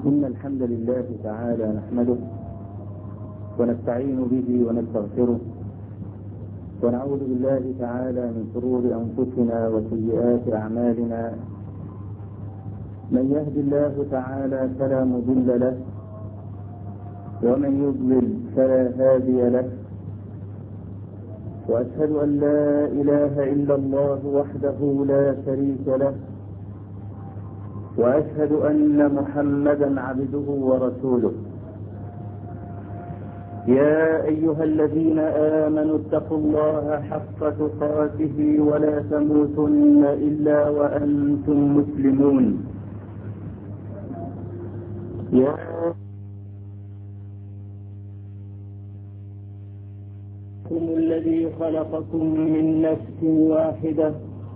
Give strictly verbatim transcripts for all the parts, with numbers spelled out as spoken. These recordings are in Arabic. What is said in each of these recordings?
إن الحمد لله تعالى نحمده ونستعين به ونستغفره ونعوذ بالله تعالى من شرور أنفسنا وسيئات أعمالنا. من يهد الله تعالى فلا مضل له ومن يضلل فلا هادي له، وأشهد أن لا إله إلا الله وحده لا شريك له، وأشهد أن محمدا عبده ورسوله. يا أيها الذين آمنوا اتقوا الله حق تقاته ولا تموتن إلا وأنتم مسلمون. يا الذي خلقكم من نفس واحدة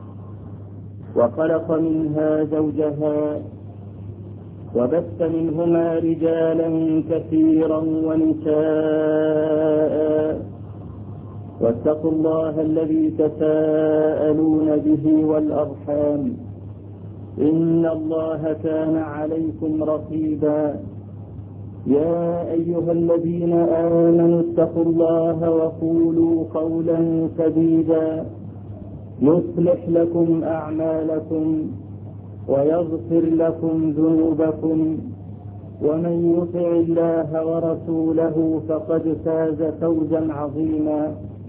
وخلق منها زوجها وبث منهما رجالا كثيرا ونساء، واتقوا الله الذي تساءلون به والأرحام إن الله كان عليكم رقيبا. يا أيها الذين آمنوا اتقوا الله وقولوا قولا سديدا يصلح لكم أعمالكم ويغفر لكم ذنوبكم، ومن يطع الله ورسوله فقد فاز فوزا عظيما.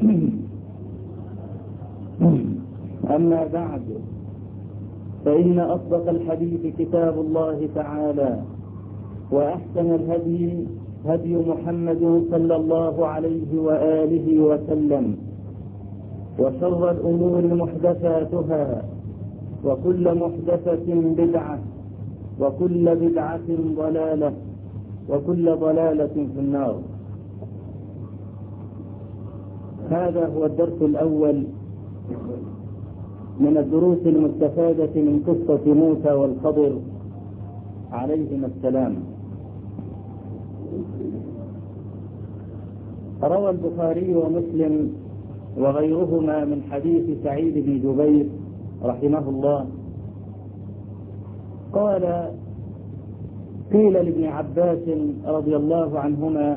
أما بعد، فإن أصدق الحديث كتاب الله تعالى، وأحسن الهدي هدي محمد صلى الله عليه وآله وسلم، وشر الأمور محدثاتها، وكل محدثة بدعة، وكل بدعة ضلالة، وكل ضلالة في النار. هذا هو الدرس الأول من الدروس المستفادة من قصة موسى والخضر عليهما السلام. روى البخاري ومسلم وغيرهما من حديث سعيد بن جبير رحمه الله قال: قيل لابن عباس رضي الله عنهما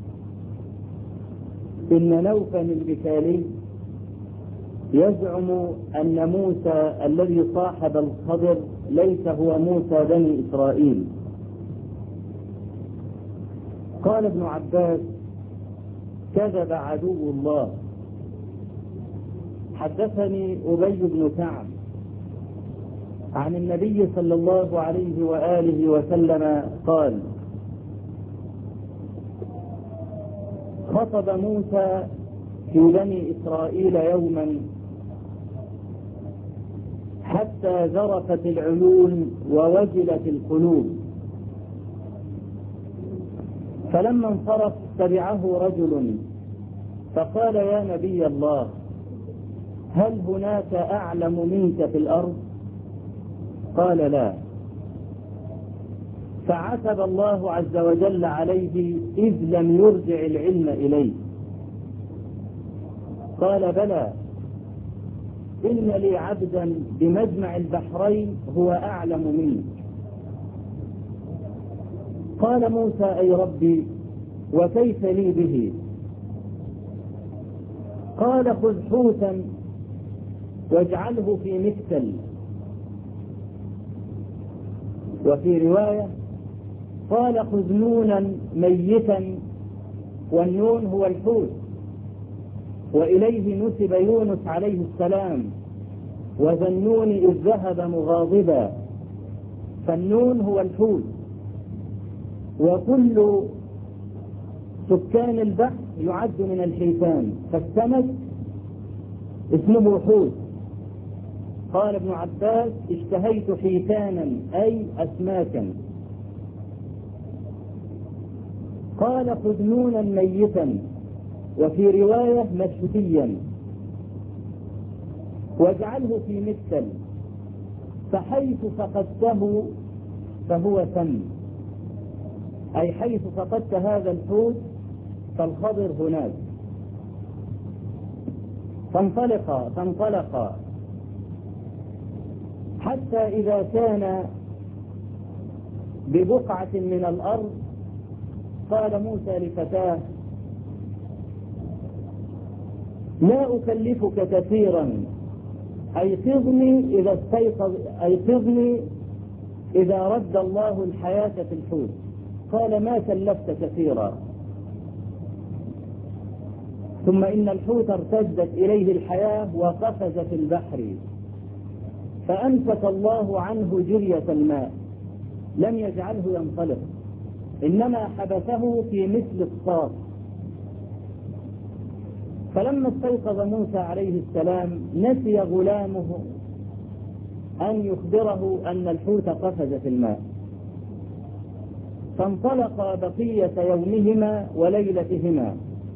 إن نوفا البكالي يزعم أن موسى الذي صاحب الخضر ليس هو موسى بني إسرائيل. قال ابن عباس: كذب عدو الله. حدثني أبي بن كعب عن النبي صلى الله عليه وآله وسلم قال: خطب موسى في بني إسرائيل يوما حتى ذرفت العيون ووجلت القلوب، فلما انصرف تبعه رجل فقال: يا نبي الله، هل هناك أعلم منك في الأرض؟ قال: لا. فعتب الله عز وجل عليه إذ لم يرجع العلم إليه. قال: بلى، إن لي عبدا بمجمع البحرين هو أعلم منك. قال موسى: أي ربي، وكيف لي به؟ قال: خذ حوتا واجعله في مكتل. وفي رواية قال: خذ نونا ميتا، والنون هو الحوت، وإليه نسب يونس عليه السلام: وذا النون إذ ذهب مغاضبا. فالنون هو الحوت، وكل سكان البحر يعد من الحيتان، فالسمك اسمه حوت. قال ابن عباس: اشتهيت حيتانا أي أسماكا. قال: خذ نونا ميتا، وفي رواية مشهديا، واجعله في مكتل، فحيث فقدته فهو ثم، أي حيث فقدت هذا الحوت فالخضر هناك. فانطلقا فانطلقا حتى إذا كان ببقعة من الأرض. قال موسى لفتاه: لا أكلفك كثيرا، أيقظني إذا استيقظ أيقظني إذا رد الله الحياة في الحوت. قال: ما كلفت كثيرا. ثم إن الحوت ارتدت إليه الحياة وقفز في البحر، فأمسك الله عنه جرية الماء، لم يجعله ينطلق، إنما حبسه في مثل الصاف. فلما استيقظ موسى عليه السلام نسي غلامه أن يخبره أن الحوت قفز في الماء، فانطلق بقية يومهما وليلتهما.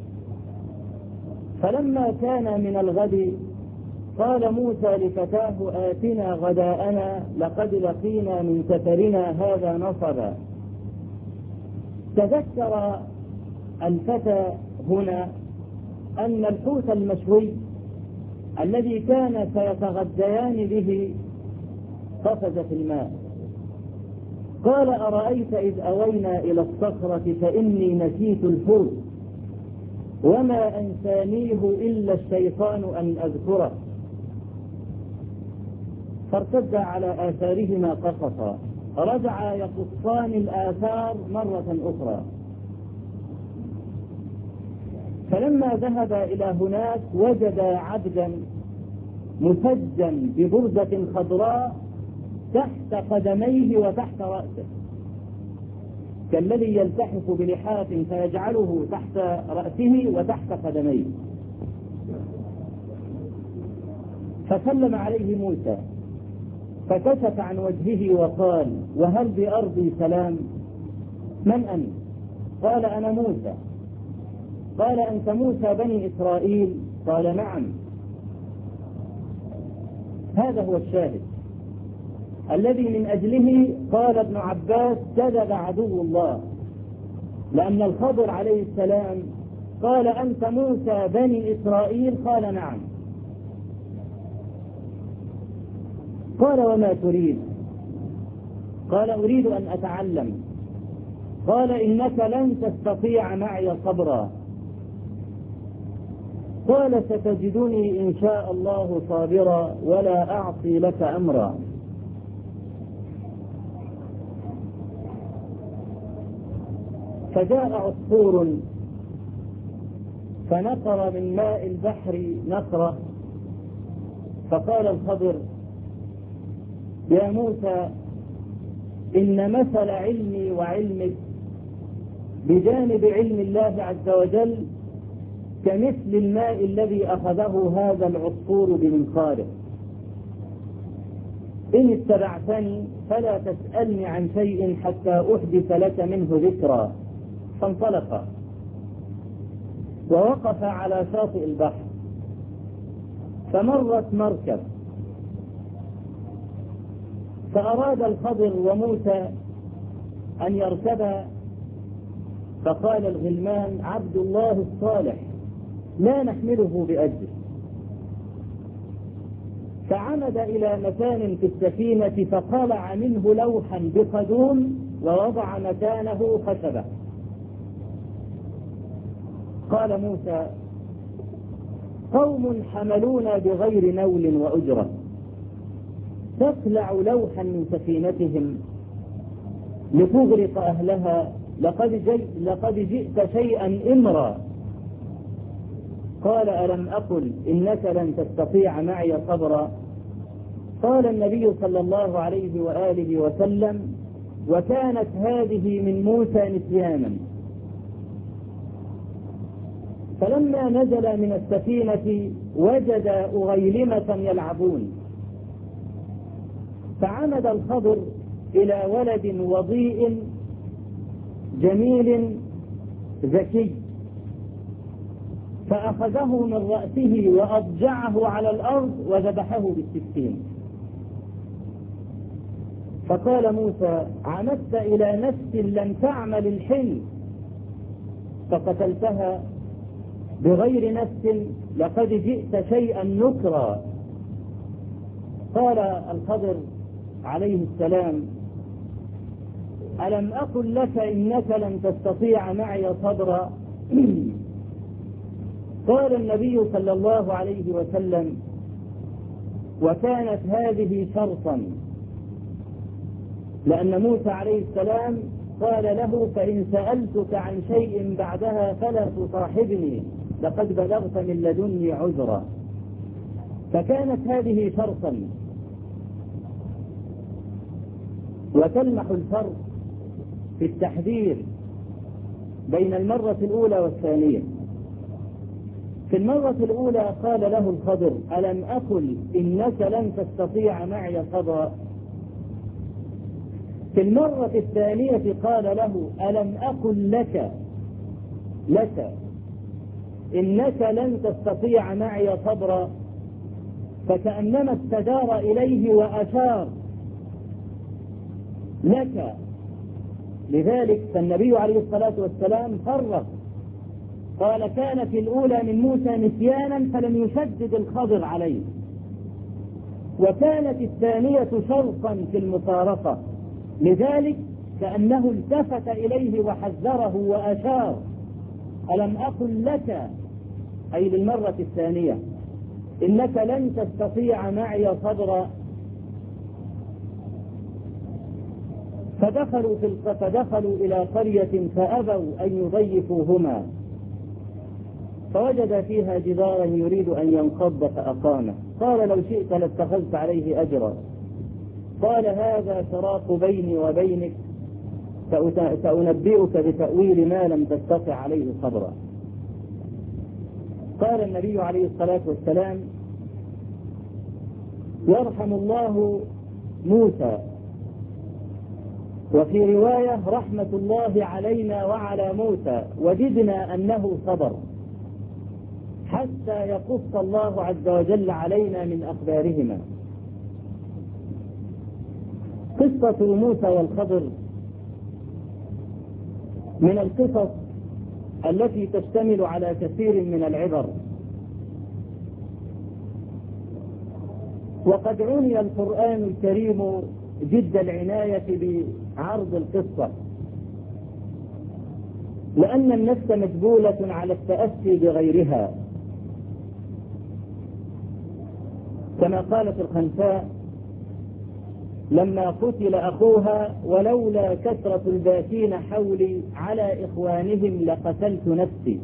فلما كان من الغد قال موسى لفتاه: آتنا غداءنا لقد لقينا من سفرنا هذا نصبا. تذكر الفتى هنا أن الحوت المشوي الذي كان سيتغديان به قفز في الماء. قال: أرأيت إذ أوينا إلى الصخرة فإني نسيت الحوت وما أنسانيه إلا الشيطان أن أذكره. فارتد على آثارهما قصصا، رجعا يقصان الآثار مرة أخرى. فلما ذهب إلى هناك وجد عبدا مسجا ببردة خضراء تحت قدميه وتحت رأسه، كالذي يلتحف بلحاف فيجعله تحت رأسه وتحت قدميه. فسلم عليه موسى فكشف عن وجهه وقال: وهل بأرضي سلام؟ من أنت؟ قال: أنا موسى. قال: أنت موسى بني إسرائيل؟ قال: نعم. هذا هو الشاهد الذي من أجله قال ابن عباس: كذب عدو الله، لأن الخضر عليه السلام قال: أنت موسى بني إسرائيل؟ قال: نعم. قال: وما تريد؟ قال: أريد أن أتعلم. قال: إنك لن تستطيع معي صبرا. قال: ستجدني إن شاء الله صابرا ولا أعصي لك أمرا. فجاء عصفور فنقر من ماء البحر نقرة، فقال الخضر: يا موسى، إن مثل علمي وعلمك بجانب علم الله عز وجل كمثل الماء الذي أخذه هذا العصفور بمنقاره. إن اتبعتني فلا تسألني عن شيء حتى أحدث لك منه ذكرا. فانطلق ووقف على شاطئ البحر، فمرت مركب، فأراد الخضر وموسى أن يركبا، فقال الغلمان: عبد الله الصالح لا نحمله بأجر. فعمد إلى مكان في السفينة فقلع منه لوحا بقدوم ووضع مكانه خشبة. قال موسى: قوم حملونا بغير نول وأجرة، تقلع لوحا من سفينتهم لتغرق أهلها، لقد, جي لقد جئت شيئا إمرا. قال: ألم أقل إنك لن تستطيع معي صبرا؟ قال النبي صلى الله عليه وآله وسلم: وكانت هذه من موسى نسيانا. فلما نزل من السفينة وجد أغيلمة يلعبون، فعمد الخضر إلى ولد وضيء جميل ذكي، فأخذه من رأسه وأضجعه على الأرض وذبحه بالسكين. فقال موسى: عمدت إلى نفس لم تعمل الحل فقتلتها بغير نفس، لقد جئت شيئا نكرا. قال الخضر عليه السلام: ألم أقل لك إنك لن تستطيع معي صبرا؟ قال النبي صلى الله عليه وسلم: وكانت هذه شرطا، لأن موسى عليه السلام قال له: فإن سألتك عن شيء بعدها فلا تصاحبني لقد بلغت من لدني عذرا. فكانت هذه شرطا. وتلمح الفرق في التحذير بين المرة الأولى والثانية. في المرة الأولى قال له الخضر: ألم أقل إنك لن تستطيع معي صبرا؟ في المرة الثانية قال له: ألم أقل لك لك إنك لن تستطيع معي صبرا؟ فكأنما استدار إليه وأشار لك. لذلك فالنبي عليه الصلاة والسلام فرق، قال: كانت الأولى من موسى نسيانا فلم يشدد الخضر عليه، وكانت الثانية شرطا في المفارقة، لذلك كأنه التفت إليه وحذره وأشار: ألم أقل لك، أي للمرة الثانية، إنك لن تستطيع معي صبرا. فدخلوا, في فدخلوا إلى قرية فأبوا أن يضيفوهما، فوجد فيها جدارا يريد أن ينقض فأقامه. قال: لو شئت لاتخذت عليه أجرا. قال: هذا فراق بيني وبينك، سأنبئك بتأويل ما لم تستطع عليه صبرا. قال النبي عليه الصلاة والسلام: يرحم الله موسى، وفي رواية: رحمة الله علينا وعلى موسى، وددنا أنه صبر حتى يقص الله عز وجل علينا من أخبارهما. قصة موسى والخضر من القصص التي تشتمل على كثير من العبر، وقد عني القرآن الكريم جد العناية بعرض القصة، لأن النفس مجبولة على التأسي بغيرها، كما قالت الخنساء لما قتل أخوها: ولولا كثرة الباكين حولي على إخوانهم لقتلت نفسي.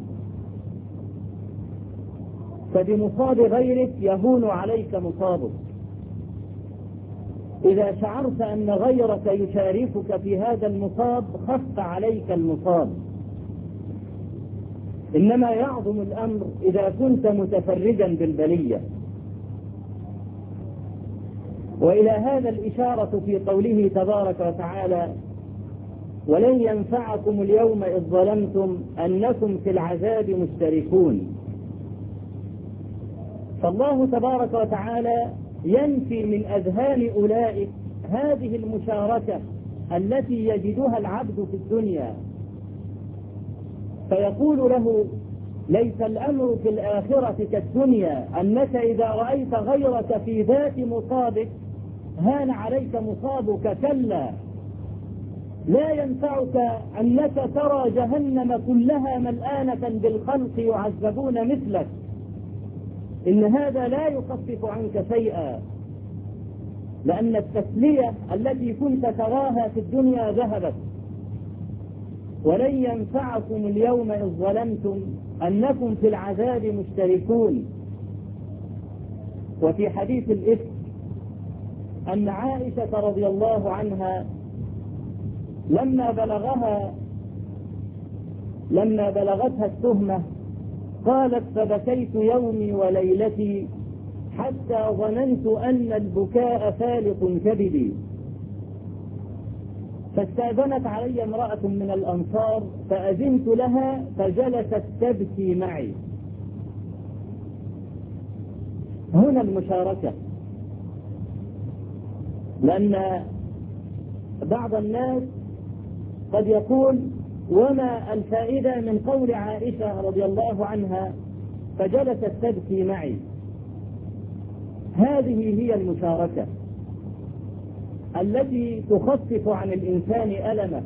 فبمصاب غيرك يهون عليك مصابك. إذا شعرت أن غيرك يشاركك في هذا المصاب خف عليك المصاب. إنما يعظم الأمر إذا كنت متفرجا بالبلية. وإلى هذا الإشارة في قوله تبارك وتعالى: ولن ينفعكم اليوم إذ ظلمتم أنكم في العذاب مشتركون. فالله تبارك وتعالى ينفي من أذهان أولئك هذه المشاركة التي يجدها العبد في الدنيا، فيقول له: ليس الأمر في الآخرة كالدنيا، أنك إذا رأيت غيرك في ذات مصابك هان عليك مصابك. كلا، لا ينفعك أنك ترى جهنم كلها ملآنة بالخلق يعذبون مثلك، إن هذا لا يخفف عنك شيئا، لأن التسلية التي كنت تراها في الدنيا ذهبت. ولن ينفعكم اليوم إذ ظلمتم أنكم في العذاب مشتركون. وفي حديث الإفك أن عائشة رضي الله عنها لما بلغها لما بلغتها التهمة قالت: فبكيت يومي وليلتي حتى ظننت أن البكاء فالق كبدي. فاستأذنت علي امرأة من الأنصار فأذنت لها فجلست تبكي معي. هنا المشاركة، لأن بعض الناس قد يقول: وما الفائدة من قول عائشة رضي الله عنها فجلست تبكي معي؟ هذه هي المشاركة. التي تخفف عن الإنسان ألمه.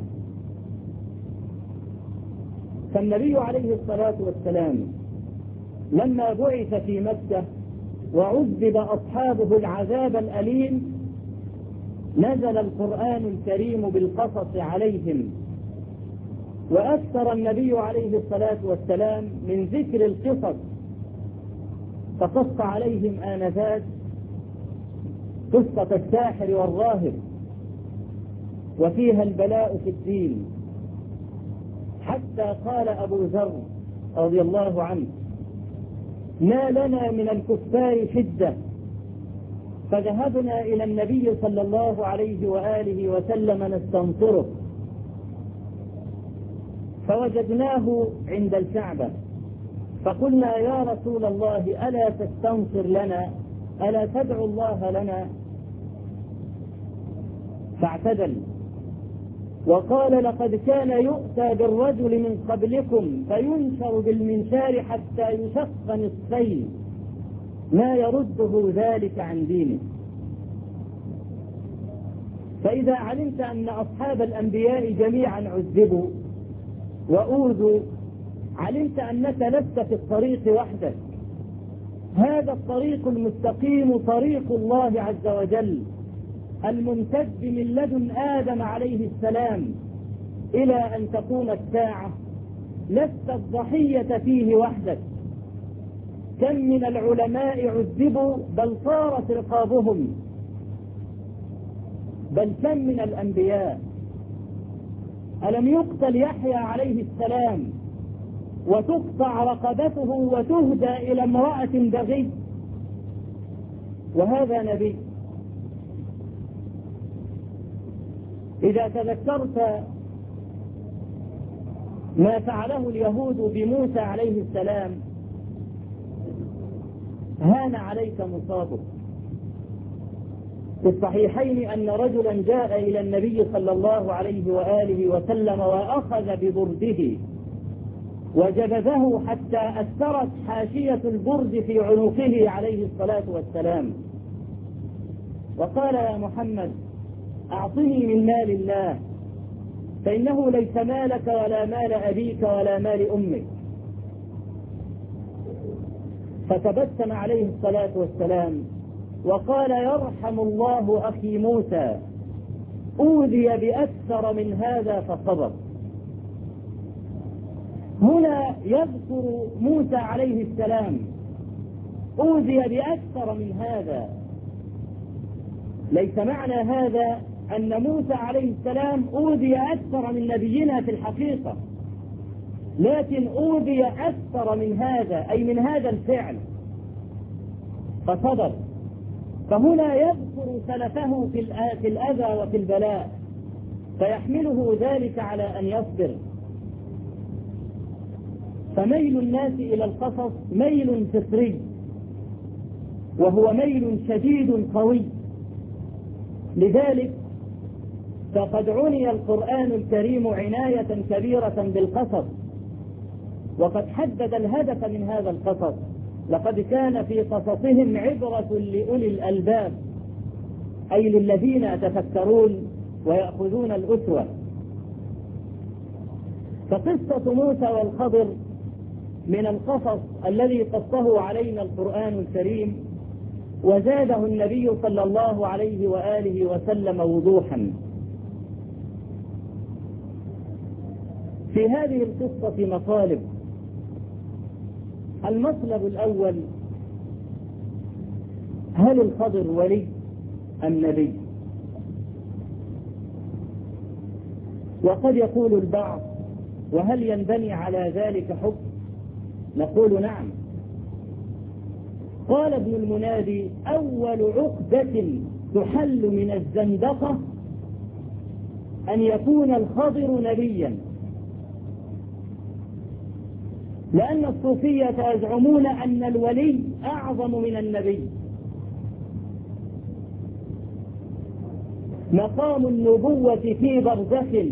فالنبي عليه الصلاة والسلام لما بعث في مكة وعذب أصحابه العذاب الأليم نزل القرآن الكريم بالقصص عليهم، وأكثر النبي عليه الصلاة والسلام من ذكر القصص، فقص عليهم آنذاك قصة الساحر والراهب وفيها البلاء في الدين، حتى قال أبو ذر رضي الله عنه: ما لنا من الكفار شدة، فذهبنا إلى النبي صلى الله عليه وآله وسلم نستنصره، فوجدناه عند الكعبة، فقلنا: يا رسول الله ألا تستنصر لنا، ألا تدعو الله لنا؟ فاعتدل وقال: لقد كان يؤتى بالرجل من قبلكم فينشر بالمنشار حتى يشق نصفين، ما يرده ذلك عن دينه. فإذا علمت أن أصحاب الأنبياء جميعا عذبوا وأوذوا، علمت أنك لست في الطريق وحدك، هذا الطريق المستقيم طريق الله عز وجل الممتد من لدن آدم عليه السلام إلى أن تقوم الساعة، لست الضحية فيه وحدك. كم من العلماء عذبوا بل طارت رقابهم، بل كم من الأنبياء. ألم يقتل يحيى عليه السلام وتقطع رقبته وتهدى إلى امرأة بغي، وهذا نبي. إذا تذكرت ما فعله اليهود بموسى عليه السلام هان عليك مصابه. في الصحيحين أن رجلا جاء إلى النبي صلى الله عليه وآله وسلم وأخذ ببرده وجبذه حتى أثرت حاشية البرد في عنقه عليه الصلاة والسلام، وقال: يا محمد أعطني من مال الله، فإنه ليس مالك ولا مال أبيك ولا مال أمك. فتبسم عليه الصلاة والسلام وقال: يرحم الله أخي موسى، أوذي بأكثر من هذا فصبر. هنا يذكر موسى عليه السلام أوذي بأكثر من هذا. ليس معنى هذا أن موسى عليه السلام أوذي أكثر من نبينا في الحقيقة، لكن أوذي أكثر من هذا، أي من هذا الفعل، فصبر. فهنا يذكر سلفه في الأذى وفي البلاء، فيحمله ذلك على أن يصبر. فميل الناس إلى القصص ميل فطري، وهو ميل شديد قوي. لذلك فقد عني القرآن الكريم عناية كبيرة بالقصص، وقد حدد الهدف من هذا القصص: لقد كان في قصصهم عبرة لأولي الألباب، أي للذين يتفكرون ويأخذون الأسوة. فقصة موسى والخضر من القصص الذي قصه علينا القرآن الكريم، وزاده النبي صلى الله عليه وآله وسلم وضوحا. في هذه القصة مطالب. المطلب الأول: هل الخضر ولي أم نبي؟ وقد يقول البعض: وهل ينبني على ذلك حكم؟ نقول: نعم. قال ابن المنادي: أول عقدة تحل من الزندقة أن يكون الخضر نبيا، لأن الصوفية يزعمون أن الولي أعظم من النبي. مقام النبوة في برزخ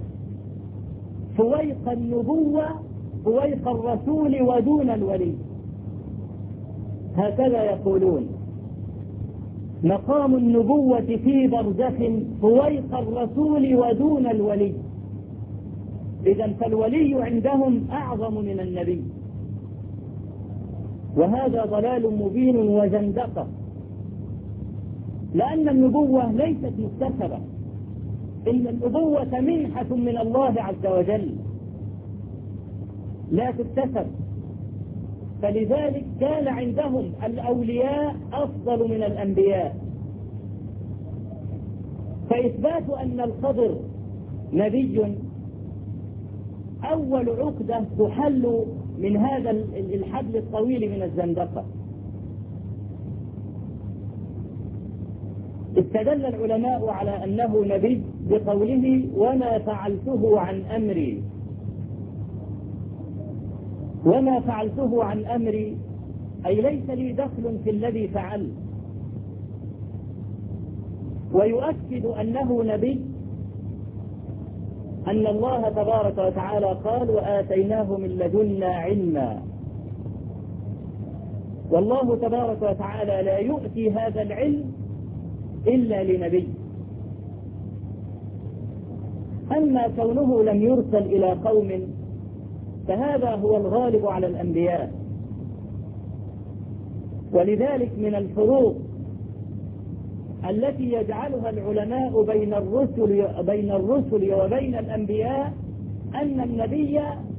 فويق النبوة فويق الرسول ودون الولي، هكذا يقولون. مقام النبوة في برزخ فويق الرسول ودون الولي. إذا فالولي عندهم أعظم من النبي، وهذا ضلال مبين وزندقة، لأن النبوة ليست مكتسبة، إن النبوة منحة من الله عز وجل لا تكتسب. فلذلك كان عندهم الأولياء أفضل من الأنبياء. فإثبات أن الخضر نبي أول عقدة تحل من هذا الحبل الطويل من الزندقة. استدل العلماء على أنه نبي بقوله وما فعلته عن أمري. وما فعلته عن أمري أي ليس لي دخل في الذي فعل. ويؤكد أنه نبي أن الله تبارك وتعالى قال وآتيناه من لدنا علما، والله تبارك وتعالى لا يؤتي هذا العلم إلا لنبي. أما كونه لم يرسل إلى قوم فهذا هو الغالب على الأنبياء. ولذلك من الفروق التي يجعلها العلماء بين الرسل بين الرسل وبين الأنبياء أن النبي